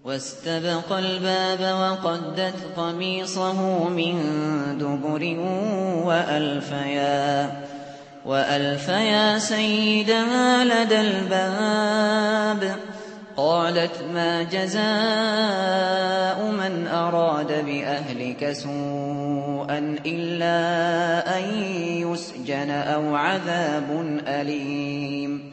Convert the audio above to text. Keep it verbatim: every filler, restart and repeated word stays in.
واستبق الباب وقدت قميصه من دبر وألفيا, وألفيا سيدها لدى الباب. قالت ما جزاء من أراد بأهلك سوءا إلا أن يسجن أو عذاب أليم.